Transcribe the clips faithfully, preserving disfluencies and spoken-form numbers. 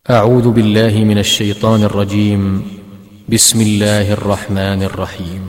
أعوذ بالله من الشيطان الرجيم. بسم الله الرحمن الرحيم.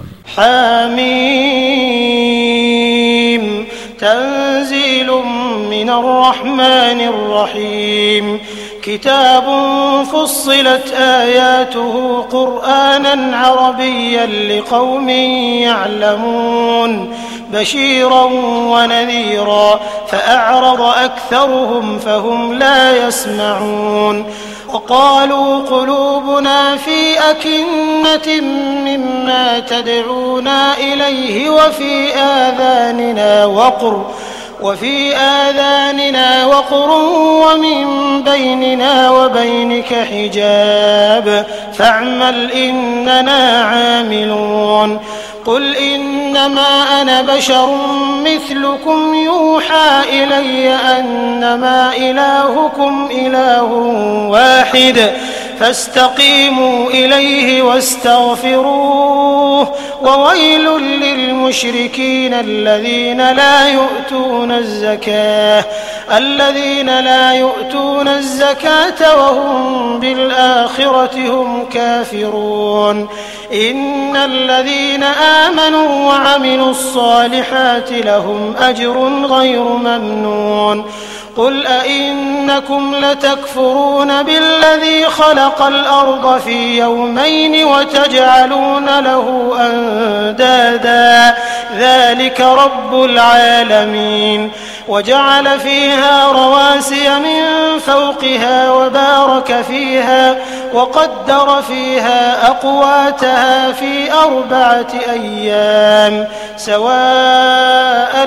حميم تنزيل من الرحمن الرحيم. كتاب فصلت آياته قرآنا عربيا لقوم يعلمون بشيرا ونذيرا فأعرض أكثرهم فهم لا يسمعون. وقالوا قلوبنا في أكنة مما تدعونا إليه وفي آذاننا وقر وفي آذاننا وقر ومن بيننا وبينك حجاب فاعمل إننا عاملون. قل إنما أنا بشر مثلكم يوحى إلي أنما إلهكم إله واحد فاستقيموا إليه واستغفروه. وويل للمشركين الذين لا يؤتون الزكاة الذين لا يؤتون الزكاة وهم بالآخرة هم كافرون. إن الذين آمنوا وعملوا الصالحات لهم أجر غير ممنون. قل أئنكم لتكفرون بالذي خلق الأرض في يومين وتجعلون له أندادا ذلك رب العالمين. وجعل فيها رواسي من فوقها وبارك فيها وقدر فيها أقواتها في أربعة أيام سواء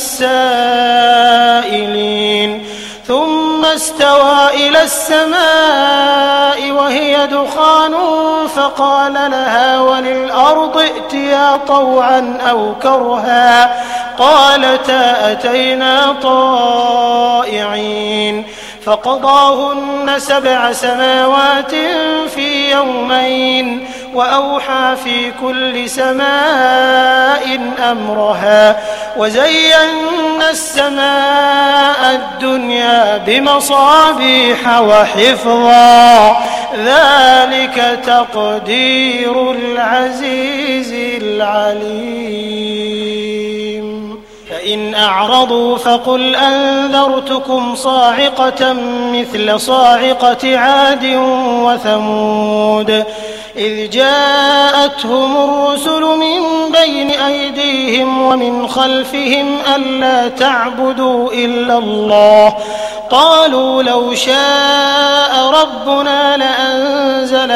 للسائلين. ثم استوى إلى السماء وهي دخان فقال لها وللأرض ائتيا طوعا أو كرها قالتا أتينا طائعين. فقضاهن سبع سماوات في يومين وأوحى في كل سماء أمرها وزينا السماء الدنيا بمصابيح وحفظا ذلك تقدير العزيز العليم. فإن أعرضوا فقل أنذرتكم صاعقة مثل صاعقة عاد وثمود إذ جاءتهم الرسل من بين أيديهم ومن خلفهم ألا تعبدوا إلا الله قالوا لو شاء ربنا لأنزل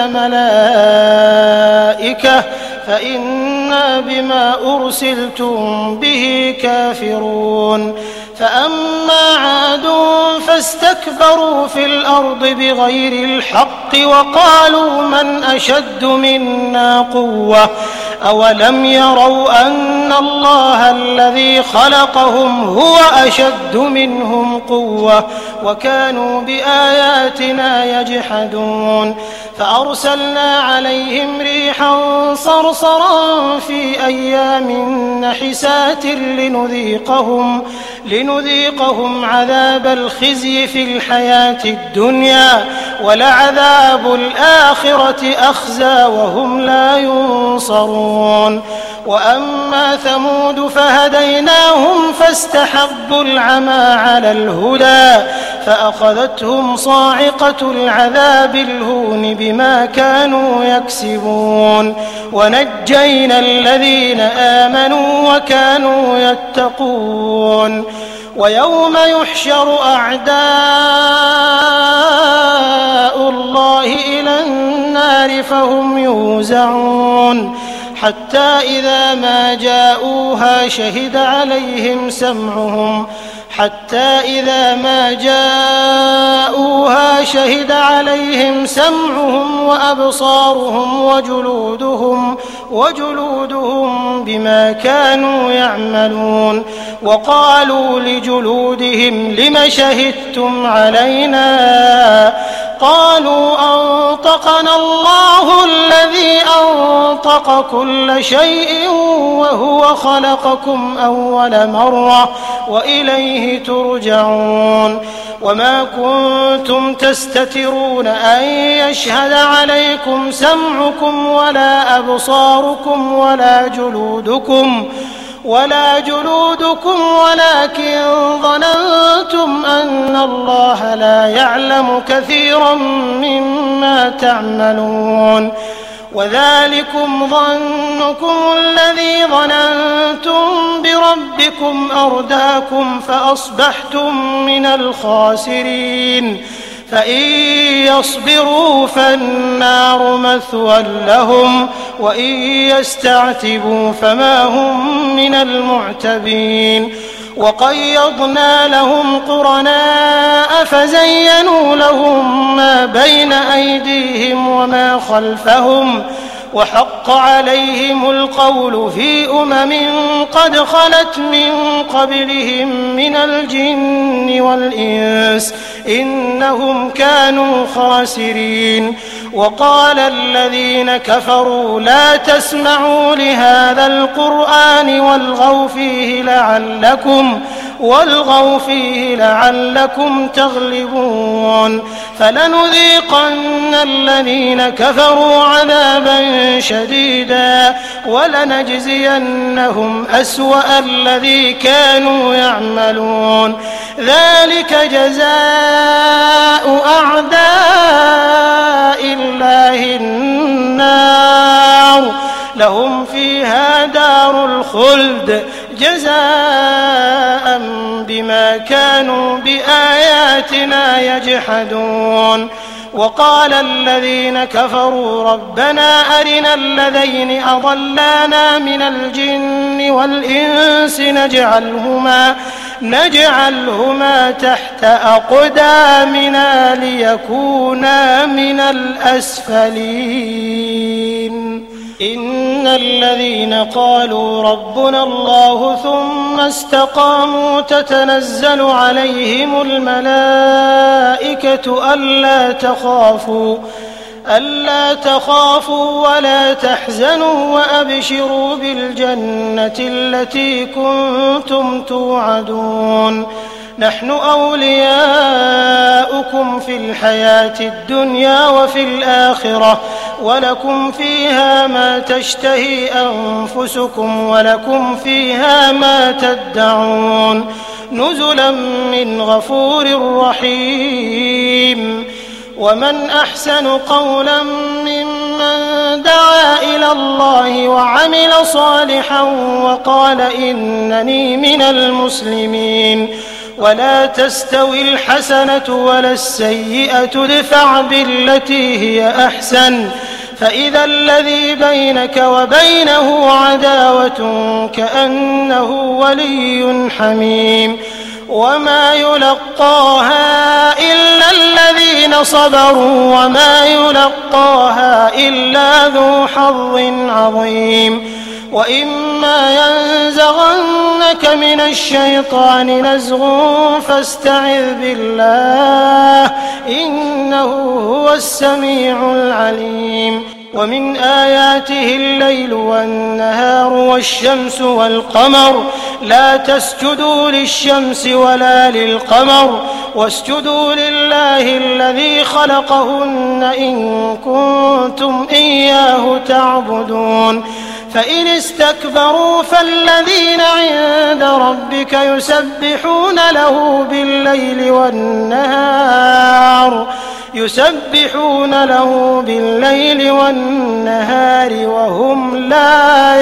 ملائكة فإنا بما أرسلتم به كافرون. فأما عاد فاستكبروا في الأرض بغير الحق وقالوا من أشد منا قوة أولم يروا أن الله الذي خلقهم هو أشد منهم قوة وكانوا بآياتنا يجحدون. فأرسلنا عليهم ريحا صرصرا في أيام نحسات لنذيقهم لنذيقهم عذاب الخزي في الحياة الدنيا ولعذاب الآخرة أخزى وهم لا ينصرون. وأما ثمود فهديناهم فاستحبوا العمى على الهدى فأخذتهم صاعقة العذاب الهون بما كانوا يكسبون. ونجينا الذين آمنوا وكانوا يتقون. ويوم يحشر أعداء الله إلى النار فهم يوزعون حتى إذا ما جاءوها شهد عليهم سمعهم حتى إذا ما جاءوها شهد عليهم سمعهم وأبصارهم وجلودهم وجلودهم بما كانوا يعملون. وقالوا لجلودهم لم شهدتم علينا قالوا أنطقنا الله الذي أنطق كل شيء وهو خلقكم أول مرة وإليه ترجعون وما كنتم تستترون أن يشهد عليكم سمعكم ولا أبصاركم ولا جلودكم ولا جلودكم ولكن ظننتم أن الله لا يعلم كثيرا مما تعملون وذلكم ظنكم الذي ظننتم بربكم أرداكم فأصبحتم من الخاسرين فإن يصبروا فالنار مثوى لهم وإن يستعتبوا فما هم من المعتبين وقيضنا لهم قرناء فزينوا لهم ما بين أيديهم وما خلفهم وحق عليهم القول في أمم قد خلت من قبلهم من الجن والإنس إنهم كانوا خاسرين وقال الذين كفروا لا تسمعوا لهذا القرآن والغوا فيه لعلكم والغوا فيه لعلكم تغلبون فلنذيقن الذين كفروا عذابا شديدا ولنجزينهم أسوأ الذي كانوا يعملون ذلك جزاء أعداء الله النار لهم فيها دار الخلد جزاء بما كانوا بآياتنا يجحدون وقال الذين كفروا ربنا أرنا الذين أضلانا من الجن والإنس نجعلهما نجعلهما تحت أقدامنا ليكونا من الأسفلين إن الذين قالوا ربنا الله ثم استقاموا تتنزل عليهم الملائكة ألا تخافوا ألا تخافوا ولا تحزنوا وأبشروا بالجنة التي كنتم توعدون نحن أولياؤكم في الحياة الدنيا وفي الآخرة ولكم فيها ما تشتهي أنفسكم ولكم فيها ما تدعون نزلا من غفور رحيم ومن أحسن قولا ممن دعا إلى الله وعمل صالحا وقال إنني من المسلمين ولا تستوي الحسنة ولا السيئة ادفع بالتي هي أحسن فإذا الذي بينك وبينه عداوة كأنه ولي حميم وما يلقاها إلا الذين صبروا وما يلقاها إلا ذو حظ عظيم وإما ينزغنك من الشيطان نزغ فاستعذ بالله إنه هو السميع العليم ومن آياته الليل والنهار والشمس والقمر لا تسجدوا للشمس ولا للقمر واسجدوا لله الذي خلقهن إن كنتم إياه تعبدون فإن استكبروا فالذين عند ربك يسبحون له بالليل والنهار يسبحون له بالليل والنهار وهم لا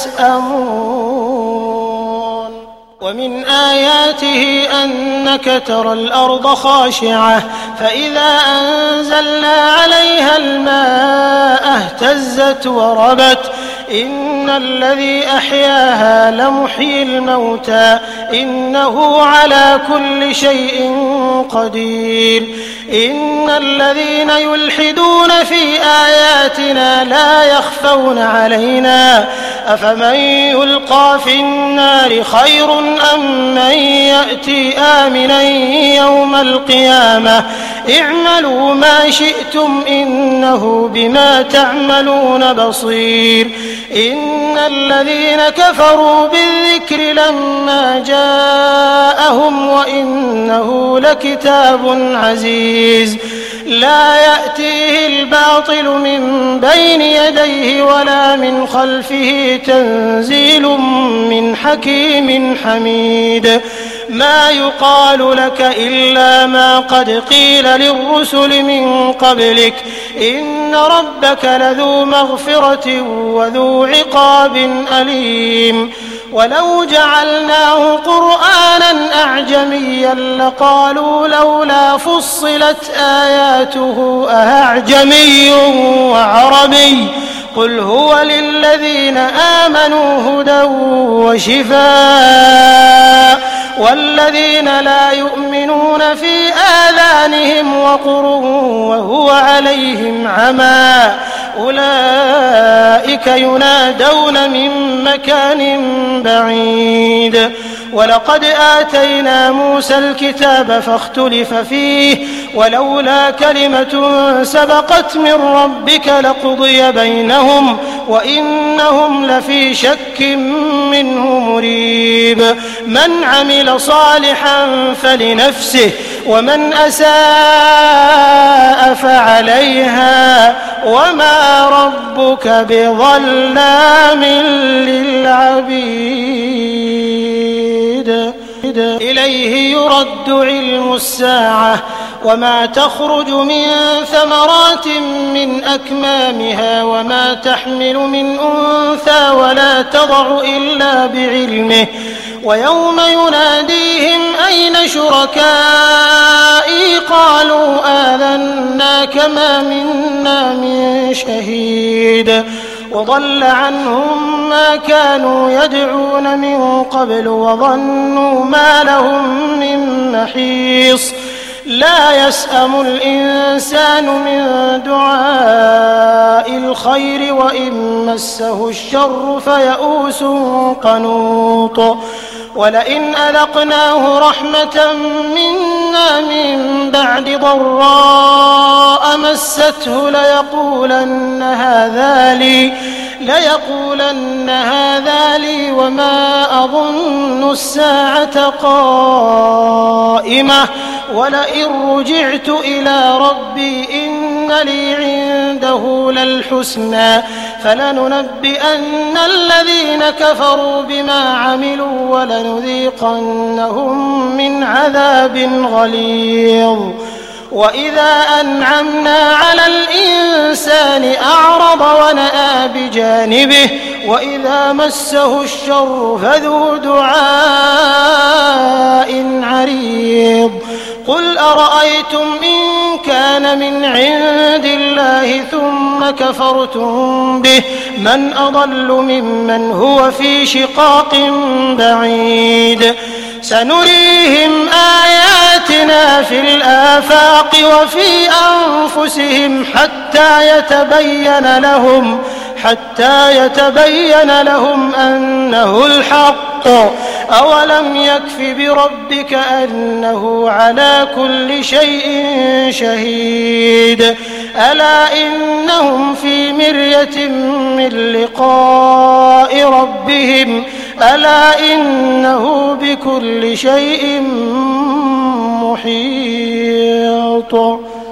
يسأمون ومن آياته أنك ترى الأرض خاشعة فإذا أنزلنا عليها الماء اهتزت وربت إن الذي أحياها لمحيي الموتى إنه على كل شيء قدير إن الذين يلحدون في آياتنا لا يخفون علينا أفمن يلقى في النار خير أم من يأتي آمنا يوم القيامة اعملوا ما شئتم إنه بما تعملون بصير إن الذين كفروا بالذكر لما جاءهم وإنه لكتاب عزيز لا يأتيه الباطل من بين يديه ولا من خلفه تنزيل من حكيم حميد ما يقال لك إلا ما قد قيل للرسل من قبلك إن ربك لذو مغفرة وذو عقاب أليم ولو جعلناه قرآنا أعجميا لقالوا لولا فصلت آياته أأعجمي وعربي قل هو للذين آمنوا هدى وشفاء والذين لا يؤمنون في آذانهم وقر وهو عليهم عمى أولئك ينادون من مكان بعيد ولقد آتينا موسى الكتاب فاختلف فيه ولولا كلمة سبقت من ربك لقضي بينهم وإنهم لفي شك منه مريب من عمل صالحا فلنفسه ومن أساء فعليها وما ربك بظلام للعبيد إليه يرد علم الساعة وما تخرج من ثمرات من أكمامها وما تحمل من أنثى ولا تضع إلا بعلمه ويوم يناديهم أين شركائي قالوا آذناك ما منا من شهيد وضل عنهم ما كانوا يدعون من قبل وظنوا ما لهم من محيص لا يسأم الإنسان من دعاء الخير وإن مسه الشر فيئوس قنوط ولئن أذقناه رحمة منا من بعد ضراء مسته ليقولن هذا لي ليقولن هذا لي وما أظن الساعة قائمة ولئن رجعت إلى ربي إن لي عنده للحسنى فلننبئن الذين كفروا بما عملوا ولنذيقنهم من عذاب غليظ وإذا أنعمنا على الإنسان أعرض ونأى بجانبه وإذا مسه الشر فذو دعاء عريض قل أرأيتم إن كان من عند الله ثم كفرتم به من أضل ممن هو في شقاق بعيد سنريهم آياتنا في الآفاق وفي أنفسهم حتى يتبين لهم حتى يتبين لهم أنه الحق أولم يكف بربك أنه على كل شيء شهيد ألا إنهم في مرية من لقاء ربهم ألا إنه بكل شيء محيط